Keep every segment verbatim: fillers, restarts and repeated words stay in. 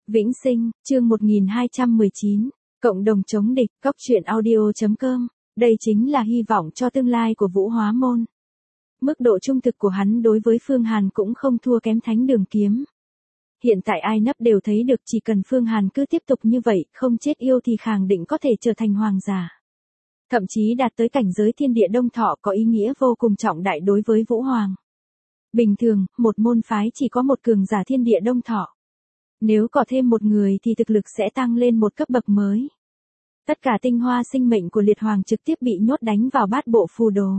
Vĩnh Sinh, chương một nghìn hai trăm mười chín, cộng đồng chống địch, cóc truyện audio chấm com, đây chính là hy vọng cho tương lai của Vũ Hóa Môn. Mức độ trung thực của hắn đối với Phương Hàn cũng không thua kém Thánh Đường Kiếm. Hiện tại ai nấp đều thấy được, chỉ cần Phương Hàn cứ tiếp tục như vậy, không chết yêu thì khẳng định có thể trở thành hoàng giả. Thậm chí đạt tới cảnh giới thiên địa đông thọ, có ý nghĩa vô cùng trọng đại đối với Vũ Hoàng. Bình thường, một môn phái chỉ có một cường giả thiên địa đông thọ. Nếu có thêm một người thì thực lực sẽ tăng lên một cấp bậc mới. Tất cả tinh hoa sinh mệnh của Liệt Hoàng trực tiếp bị nhốt đánh vào bát bộ phù đồ.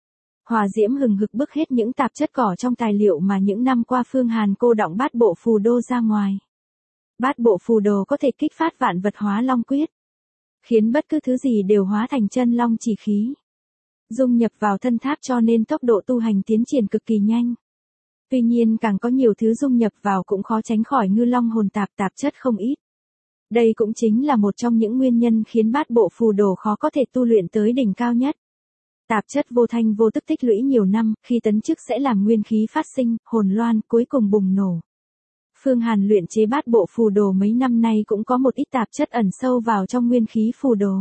Hỏa diễm hừng hực bức hết những tạp chất cỏ trong tài liệu mà những năm qua Phương Hàn cô đọng bát bộ phù đô ra ngoài. Bát bộ phù đồ có thể kích phát vạn vật hóa long quyết, khiến bất cứ thứ gì đều hóa thành chân long chỉ khí, dung nhập vào thân tháp, cho nên tốc độ tu hành tiến triển cực kỳ nhanh. Tuy nhiên càng có nhiều thứ dung nhập vào cũng khó tránh khỏi ngư long hồn tạp tạp chất không ít. Đây cũng chính là một trong những nguyên nhân khiến bát bộ phù đồ khó có thể tu luyện tới đỉnh cao nhất. Tạp chất vô thanh vô tức tích lũy nhiều năm, khi tấn chức sẽ làm nguyên khí phát sinh, hồn loan, cuối cùng bùng nổ. Phương Hàn luyện chế bát bộ phù đồ mấy năm nay cũng có một ít tạp chất ẩn sâu vào trong nguyên khí phù đồ,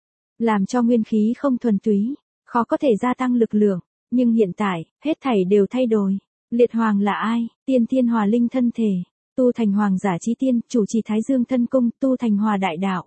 làm cho nguyên khí không thuần túy, khó có thể gia tăng lực lượng. Nhưng hiện tại, hết thảy đều thay đổi. Liệt Hoàng là ai? Tiên thiên hòa linh thân thể, tu thành hoàng giả chí tiên, chủ trì Thái Dương thân cung, tu thành hòa đại đạo.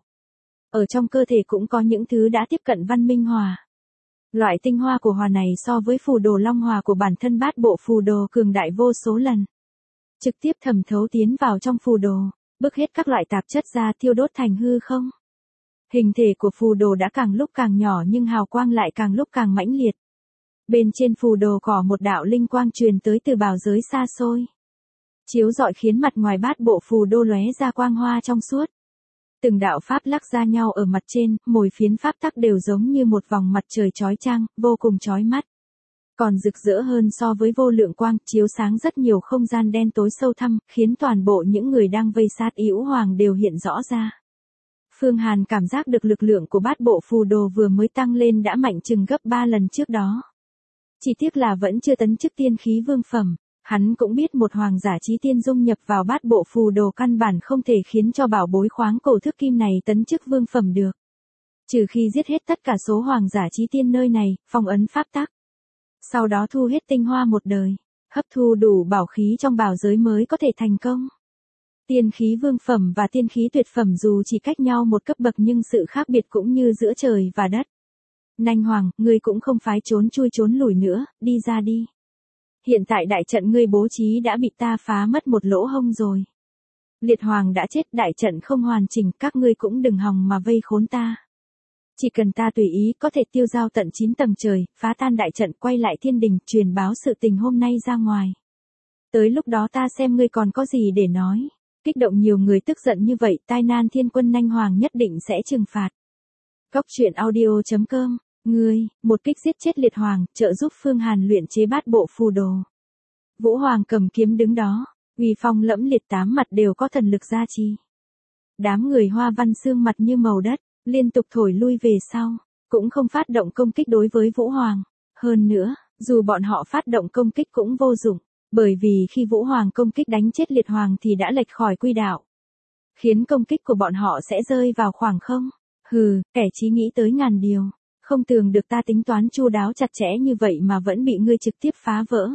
Ở trong cơ thể cũng có những thứ đã tiếp cận văn minh hòa. Loại tinh hoa của hòa này so với phù đồ long hòa của bản thân bát bộ phù đồ cường đại vô số lần. Trực tiếp thẩm thấu tiến vào trong phù đồ, bức hết các loại tạp chất ra, thiêu đốt thành hư không. Hình thể của phù đồ đã càng lúc càng nhỏ nhưng hào quang lại càng lúc càng mãnh liệt. Bên trên phù đồ có một đạo linh quang truyền tới từ bảo giới xa xôi, chiếu rọi khiến mặt ngoài bát bộ phù đô lóe ra quang hoa trong suốt. Từng đạo pháp lắc ra nhau ở mặt trên, mỗi phiến pháp tắc đều giống như một vòng mặt trời chói chang, vô cùng chói mắt. Còn rực rỡ hơn so với vô lượng quang, chiếu sáng rất nhiều không gian đen tối sâu thẳm, khiến toàn bộ những người đang vây sát Yữu Hoàng đều hiện rõ ra. Phương Hàn cảm giác được lực lượng của bát bộ phù đồ vừa mới tăng lên đã mạnh chừng gấp ba lần trước đó. Chỉ tiếc là vẫn chưa tấn chức tiên khí vương phẩm. Hắn cũng biết một hoàng giả chí tiên dung nhập vào bát bộ phù đồ căn bản không thể khiến cho bảo bối khoáng cổ thức kim này tấn chức vương phẩm được. Trừ khi giết hết tất cả số hoàng giả chí tiên nơi này, phong ấn pháp tắc. Sau đó thu hết tinh hoa một đời, hấp thu đủ bảo khí trong bảo giới mới có thể thành công. Tiên khí vương phẩm và tiên khí tuyệt phẩm dù chỉ cách nhau một cấp bậc nhưng sự khác biệt cũng như giữa trời và đất. Nanh Hoàng, ngươi cũng không phái trốn chui trốn lùi nữa, đi ra đi. Hiện tại đại trận ngươi bố trí đã bị ta phá mất một lỗ hông rồi. Liệt Hoàng đã chết, đại trận không hoàn chỉnh, các ngươi cũng đừng hòng mà vây khốn ta. Chỉ cần ta tùy ý có thể tiêu dao tận chín tầng trời, phá tan đại trận, quay lại thiên đình, truyền báo sự tình hôm nay ra ngoài. Tới lúc đó ta xem ngươi còn có gì để nói. Kích động nhiều người tức giận như vậy, tai nan thiên quân Nanh Hoàng nhất định sẽ trừng phạt. Cóc truyện audio chấm com. Ngươi, một kích giết chết Liệt Hoàng, trợ giúp Phương Hàn luyện chế bát bộ phù đồ. Vũ Hoàng cầm kiếm đứng đó, uy phong lẫm liệt, tám mặt đều có thần lực gia trì. Đám người Hoa Văn Xương mặt như màu đất, liên tục thổi lui về sau, cũng không phát động công kích đối với Vũ Hoàng. Hơn nữa, dù bọn họ phát động công kích cũng vô dụng, bởi vì khi Vũ Hoàng công kích đánh chết Liệt Hoàng thì đã lệch khỏi quy đạo, khiến công kích của bọn họ sẽ rơi vào khoảng không. Hừ, kẻ chí nghĩ tới ngàn điều. Không tưởng được ta tính toán chu đáo chặt chẽ như vậy mà vẫn bị ngươi trực tiếp phá vỡ.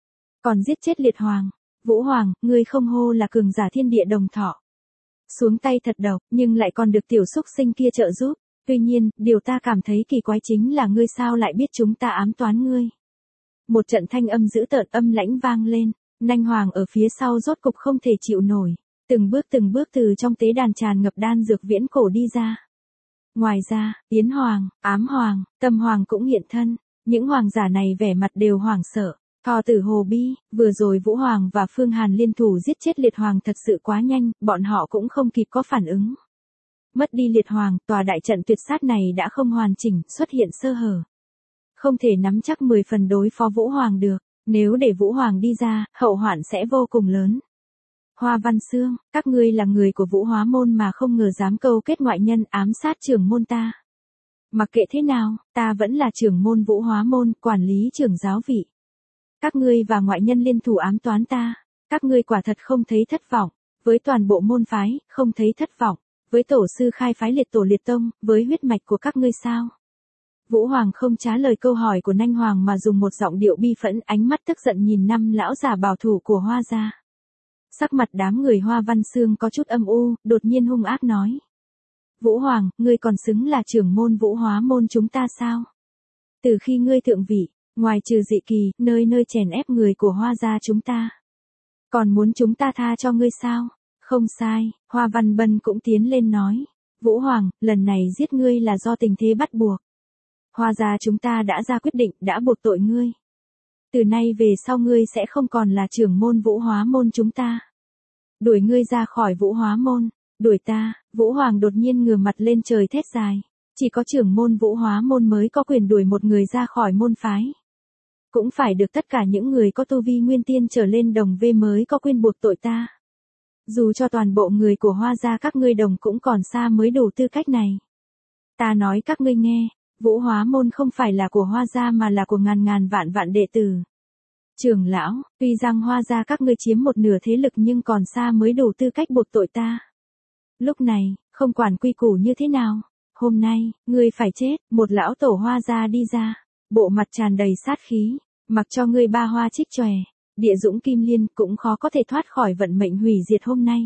Còn giết chết Liệt Hoàng. Vũ Hoàng, ngươi không hô là cường giả thiên địa đồng thọ. Xuống tay thật độc, nhưng lại còn được tiểu xúc sinh kia trợ giúp. Tuy nhiên, điều ta cảm thấy kỳ quái chính là ngươi sao lại biết chúng ta ám toán ngươi. Một trận thanh âm dữ tợn âm lãnh vang lên. Nanh Hoàng ở phía sau rốt cục không thể chịu nổi. Từng bước từng bước từ trong tế đàn tràn ngập đan dược viễn cổ đi ra. Ngoài ra, Yến Hoàng, Ám Hoàng, Tâm Hoàng cũng hiện thân. Những hoàng giả này vẻ mặt đều hoảng sợ. Thò tử Hồ Bi, vừa rồi Vũ Hoàng và Phương Hàn liên thủ giết chết Liệt Hoàng thật sự quá nhanh, bọn họ cũng không kịp có phản ứng. Mất đi Liệt Hoàng, tòa đại trận tuyệt sát này đã không hoàn chỉnh, xuất hiện sơ hở. Không thể nắm chắc mười phần đối phó Vũ Hoàng được, nếu để Vũ Hoàng đi ra, hậu hoạn sẽ vô cùng lớn. Hoa Văn Xương, các ngươi là người của Vũ Hóa Môn mà không ngờ dám câu kết ngoại nhân ám sát trưởng môn ta. Mặc kệ thế nào, ta vẫn là trưởng môn Vũ Hóa Môn, quản lý trưởng giáo vị. Các ngươi và ngoại nhân liên thủ ám toán ta, các ngươi quả thật không thấy thất vọng. với toàn bộ môn phái, không thấy thất vọng, với tổ sư khai phái liệt tổ liệt tông, với huyết mạch của các ngươi sao? Vũ Hoàng không trả lời câu hỏi của Nanh Hoàng mà dùng một giọng điệu bi phẫn, ánh mắt tức giận nhìn năm lão già bảo thủ của Hoa gia. Sắc mặt đám người Hoa Văn Xương có chút âm u, đột nhiên hung ác nói. Vũ Hoàng, ngươi còn xứng là trưởng môn Vũ Hóa môn chúng ta sao? Từ khi ngươi thượng vị, ngoài trừ dị kỳ, nơi nơi chèn ép người của Hoa gia chúng ta. Còn muốn chúng ta tha cho ngươi sao? Không sai, Hoa Văn Bân cũng tiến lên nói. Vũ Hoàng, lần này giết ngươi là do tình thế bắt buộc. Hoa gia chúng ta đã ra quyết định, đã buộc tội ngươi. Từ nay về sau ngươi sẽ không còn là trưởng môn Vũ Hóa môn chúng ta. Đuổi ngươi ra khỏi Vũ Hóa môn, đuổi ta. Vũ Hoàng đột nhiên ngửa mặt lên trời thét dài. Chỉ có trưởng môn Vũ Hóa môn mới có quyền đuổi một người ra khỏi môn phái. Cũng phải được tất cả những người có tu vi nguyên tiên trở lên đồng vê mới có quyền buộc tội ta. Dù cho toàn bộ người của Hoa gia các ngươi đồng cũng còn xa mới đủ tư cách này. Ta nói các ngươi nghe, Vũ Hóa môn không phải là của Hoa gia mà là của ngàn ngàn vạn vạn đệ tử. Trưởng lão, tuy rằng Hoa gia các ngươi chiếm một nửa thế lực nhưng còn xa mới đủ tư cách buộc tội ta. Lúc này, không quản quy củ như thế nào, hôm nay, ngươi phải chết. Một lão tổ Hoa gia đi ra, bộ mặt tràn đầy sát khí, mặc cho ngươi ba hoa trích chòe, địa dũng kim liên cũng khó có thể thoát khỏi vận mệnh hủy diệt hôm nay.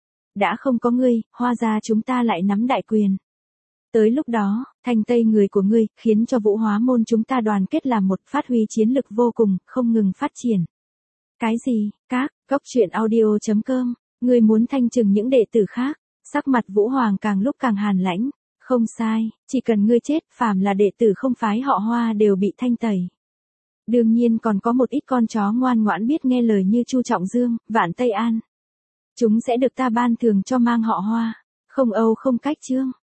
Đã không có ngươi, Hoa gia chúng ta lại nắm đại quyền. Tới lúc đó, thanh tây người của ngươi, khiến cho Vũ Hóa môn chúng ta đoàn kết làm một, phát huy chiến lực vô cùng, không ngừng phát triển. Cái gì? Các, góc truyện audio chấm com, ngươi muốn thanh trừng những đệ tử khác? Sắc mặt Vũ Hoàng càng lúc càng hàn lãnh. Không sai, chỉ cần ngươi chết, phàm là đệ tử không phái họ Hoa đều bị thanh tẩy. Đương nhiên còn có một ít con chó ngoan ngoãn biết nghe lời như Chu Trọng Dương, Vạn Tây An. Chúng sẽ được ta ban thưởng cho mang họ Hoa, không âu không cách chương.